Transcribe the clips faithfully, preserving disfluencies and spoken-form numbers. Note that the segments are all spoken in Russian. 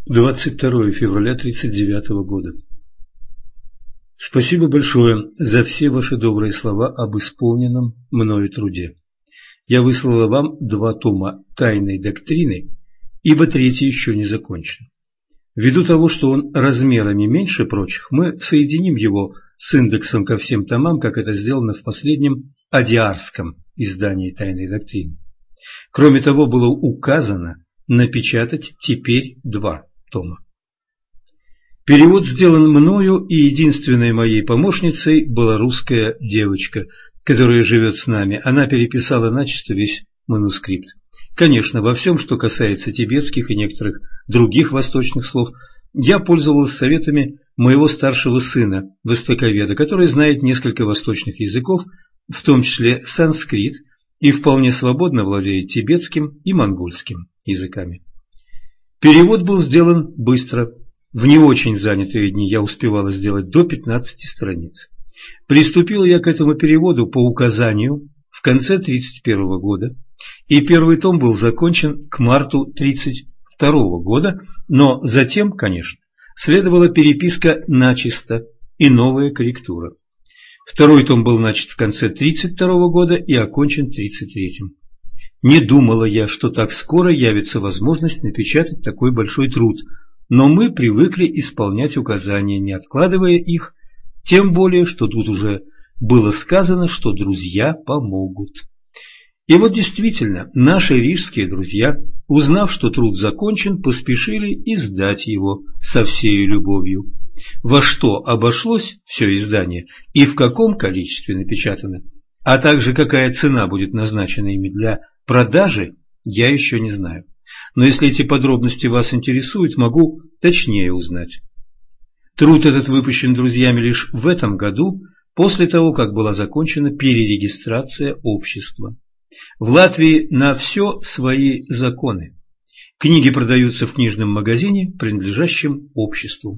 двадцать второе февраля тридцать девятого года. Спасибо большое за все ваши добрые слова об исполненном мною труде. Я выслала вам два тома «Тайной доктрины», ибо третий еще не закончен. Ввиду того, что он размерами меньше прочих, мы соединим его с индексом ко всем томам, как это сделано в последнем адиарском издании «Тайной доктрины». Кроме того, было указано напечатать теперь два тома. Перевод сделан мною, и единственной моей помощницей была русская девочка, которая живет с нами. Она переписала начисто весь манускрипт. Конечно, во всем, что касается тибетских и некоторых других восточных слов, я пользовалась советами моего старшего сына, востоковеда, который знает несколько восточных языков, в том числе санскрит, и вполне свободно владеет тибетским и монгольским языками. Перевод был сделан быстро. В не очень занятые дни я успевала сделать до пятнадцати страниц. Приступила я к этому переводу по указанию в конце тридцать первого года, и первый том был закончен к марту тридцать второго года, но затем, конечно, следовала переписка начисто и новая корректура. Второй том был начат в конце тридцать второго года и окончен в тридцать третьем. Не думала я, что так скоро явится возможность напечатать такой большой труд, но мы привыкли исполнять указания, не откладывая их, тем более, что тут уже было сказано, что друзья помогут. И вот действительно, наши рижские друзья, узнав, что труд закончен, поспешили издать его со всей любовью. Во что обошлось все издание и в каком количестве напечатано, а также какая цена будет назначена ими для продажи, я еще не знаю. Но если эти подробности вас интересуют, могу точнее узнать. Труд этот выпущен друзьями лишь в этом году, после того, как была закончена перерегистрация общества. В Латвии на все свои законы. Книги продаются в книжном магазине, принадлежащем обществу.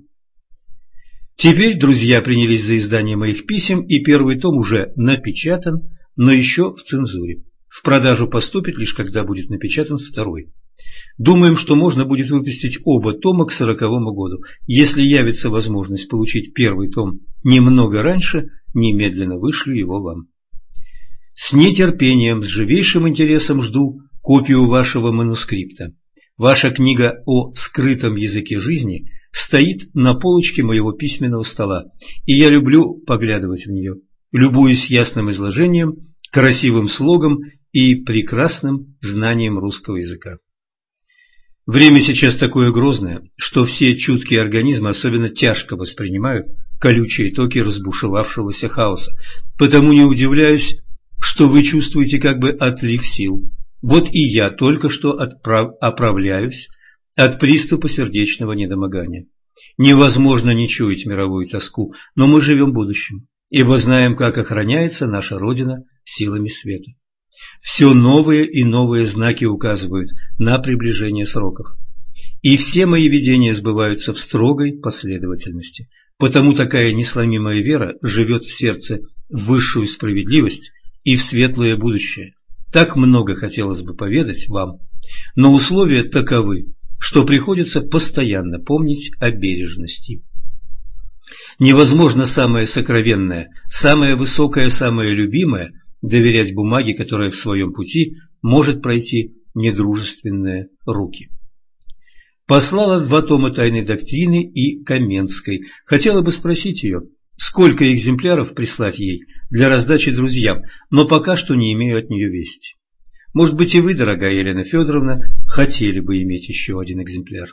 Теперь друзья принялись за издание моих писем, и первый том уже напечатан, но еще в цензуре. В продажу поступит лишь когда будет напечатан второй. Думаем, что можно будет выпустить оба тома к сороковому году. Если явится возможность получить первый том немного раньше, немедленно вышлю его вам. С нетерпением, с живейшим интересом жду копию вашего манускрипта. Ваша книга о скрытом языке жизни стоит на полочке моего письменного стола, и я люблю поглядывать в нее, любуясь ясным изложением, красивым слогом и прекрасным знанием русского языка. Время сейчас такое грозное, что все чуткие организмы особенно тяжко воспринимают колючие токи разбушевавшегося хаоса, потому не удивляюсь, что вы чувствуете как бы отлив сил. Вот и я только что отправ... оправляюсь от приступа сердечного недомогания. Невозможно не чуять мировую тоску, но мы живем будущим, ибо знаем, как охраняется наша Родина силами света. Все новые и новые знаки указывают на приближение сроков. И все мои видения сбываются в строгой последовательности. Потому такая несломимая вера живет в сердце в высшую справедливость и в светлое будущее. Так много хотелось бы поведать вам, но условия таковы, что приходится постоянно помнить о бережности. Невозможно самое сокровенное, самое высокое, самое любимое доверять бумаге, которая в своем пути может пройти недружественные руки. Послала два тома «Тайной доктрины» и Каменской. Хотела бы спросить ее, сколько экземпляров прислать ей для раздачи друзьям, но пока что не имею от нее вести. Может быть, и вы, дорогая Елена Федоровна, хотели бы иметь еще один экземпляр.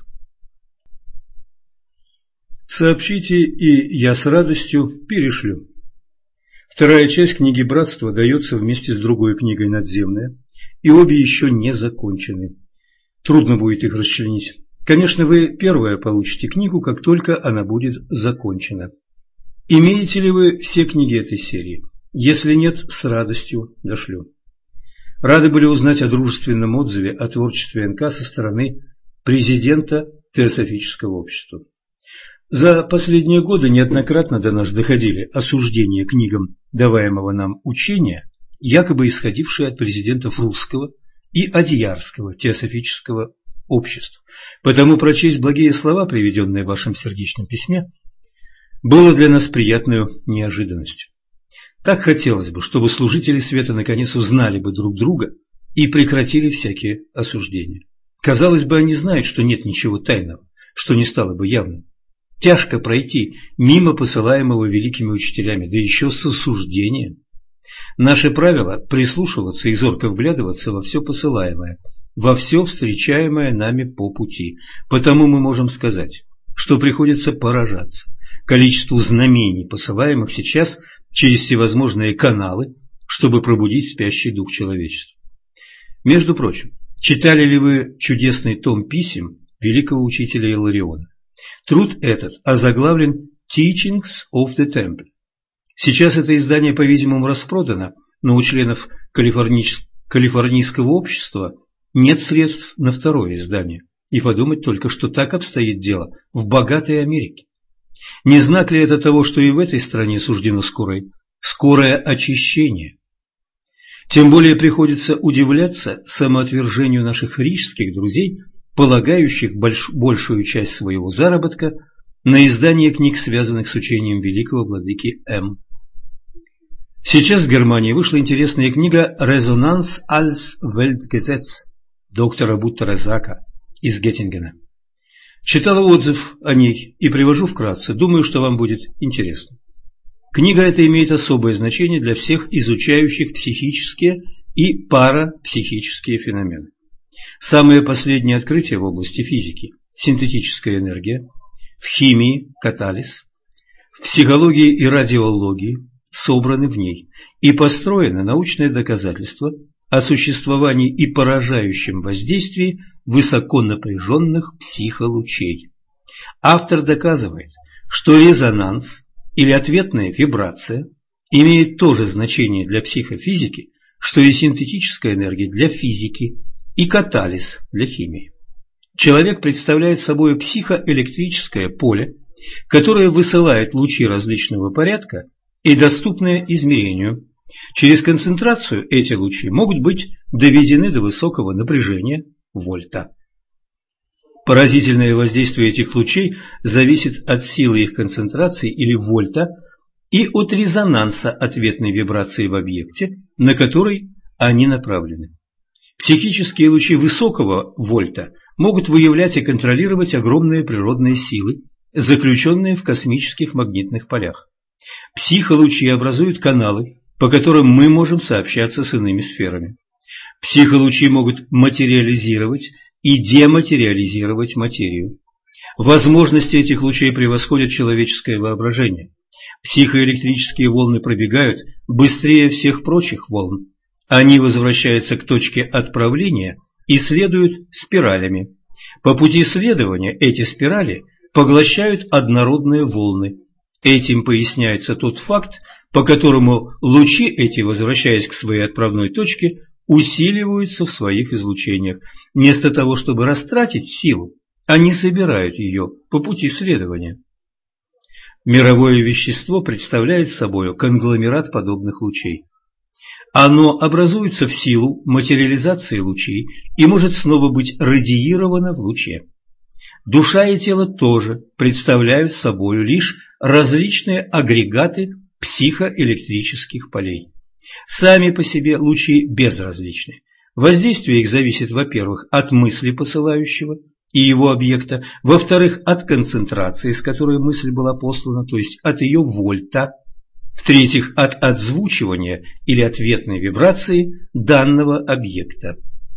Сообщите, и я с радостью перешлю. Вторая часть книги «Братство» дается вместе с другой книгой «Надземная», и обе еще не закончены. Трудно будет их расчленить. Конечно, вы первая получите книгу, как только она будет закончена. Имеете ли вы все книги этой серии? Если нет, с радостью дошлю. Рады были узнать о дружественном отзыве о творчестве эн ка со стороны президента Теософического общества. За последние годы неоднократно до нас доходили осуждения книгам даваемого нам учения, якобы исходившие от президентов русского и адьярского теософического обществ. Потому прочесть благие слова, приведенные в вашем сердечном письме, было для нас приятной неожиданностью. Так хотелось бы, чтобы служители света наконец узнали бы друг друга и прекратили всякие осуждения. Казалось бы, они знают, что нет ничего тайного, что не стало бы явным. Тяжко пройти мимо посылаемого великими учителями, да еще с осуждением. Наше правило – прислушиваться и зорко вглядываться во все посылаемое, во все встречаемое нами по пути. Потому мы можем сказать, что приходится поражаться количеству знамений, посылаемых сейчас через всевозможные каналы, чтобы пробудить спящий дух человечества. Между прочим, читали ли вы чудесный том писем великого учителя Илариона? Труд этот озаглавлен «Teachings of the Temple». Сейчас это издание, по-видимому, распродано, но у членов калифорнийс... калифорнийского общества нет средств на второе издание. И подумать только, что так обстоит дело в богатой Америке. Не знак ли это того, что и в этой стране суждено скорое, скорое очищение? Тем более приходится удивляться самоотвержению наших рижских друзей, полагающих больш... большую часть своего заработка на издание книг, связанных с учением великого владыки М. Сейчас в Германии вышла интересная книга «Resonanz als Weltgesetz» доктора Буттера Зака из Геттингена. Читала отзыв о ней и привожу вкратце, думаю, что вам будет интересно. Книга эта имеет особое значение для всех изучающих психические и парапсихические феномены. Самые последние открытия в области физики – синтетическая энергия, в химии – катализ, в психологии и радиологии собраны в ней и построено научное доказательство о существовании и поражающем воздействии высоконапряженных психолучей. Автор доказывает, что резонанс или ответная вибрация имеет то же значение для психофизики, что и синтетическая энергия для физики и катализ для химии. Человек представляет собой психоэлектрическое поле, которое высылает лучи различного порядка и доступные измерению. Через концентрацию эти лучи могут быть доведены до высокого напряжения вольта. Поразительное воздействие этих лучей зависит от силы их концентрации или вольта и от резонанса ответной вибрации в объекте, на который они направлены. Психические лучи высокого вольта могут выявлять и контролировать огромные природные силы, заключенные в космических магнитных полях. Психолучи образуют каналы, по которым мы можем сообщаться с иными сферами. Психолучи могут материализировать и дематериализировать материю. Возможности этих лучей превосходят человеческое воображение. Психоэлектрические волны пробегают быстрее всех прочих волн. Они возвращаются к точке отправления и следуют спиралями. По пути следования эти спирали поглощают однородные волны. Этим поясняется тот факт, по которому лучи эти, возвращаясь к своей отправной точке, усиливаются в своих излучениях. Вместо того, чтобы растратить силу, они собирают ее по пути следования. Мировое вещество представляет собой конгломерат подобных лучей. Оно образуется в силу материализации лучей и может снова быть радиировано в луче. Душа и тело тоже представляют собой лишь различные агрегаты психоэлектрических полей. Сами по себе лучи безразличны. Воздействие их зависит, во-первых, от мысли посылающего и его объекта, во-вторых, от концентрации, с которой мысль была послана, то есть от ее вольта, в-третьих, от отзвучивания или ответной вибрации данного объекта.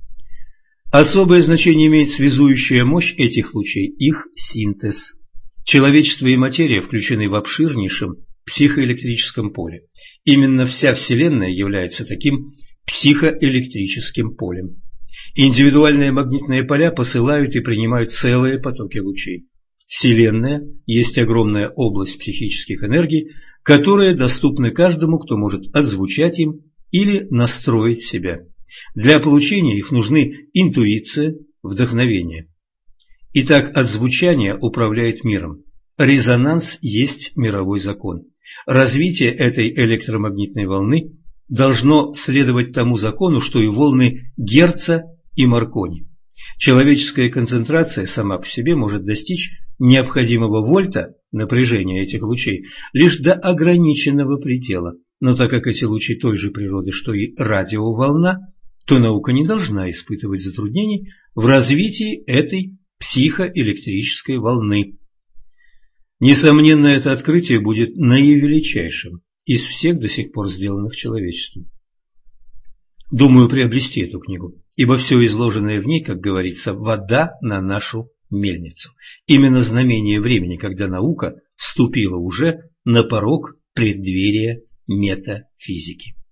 Особое значение имеет связующая мощь этих лучей, их синтез. Человечество и материя включены в обширнейшем психоэлектрическом поле. Именно вся Вселенная является таким психоэлектрическим полем. Индивидуальные магнитные поля посылают и принимают целые потоки лучей. Вселенная есть огромная область психических энергий, которые доступны каждому, кто может отзвучать им или настроить себя. Для получения их нужны интуиция, вдохновение. Итак, отзвучание управляет миром. Резонанс есть мировой закон. Развитие этой электромагнитной волны должно следовать тому закону, что и волны Герца и Маркони. Человеческая концентрация сама по себе может достичь необходимого вольта напряжения этих лучей лишь до ограниченного предела. Но так как эти лучи той же природы, что и радиоволна, то наука не должна испытывать затруднений в развитии этой психоэлектрической волны. Несомненно, это открытие будет наивеличайшим из всех до сих пор сделанных человечеством. Думаю приобрести эту книгу, ибо все изложенное в ней, как говорится, вода на нашу мельницу. Именно знамение времени, когда наука вступила уже на порог преддверия метафизики.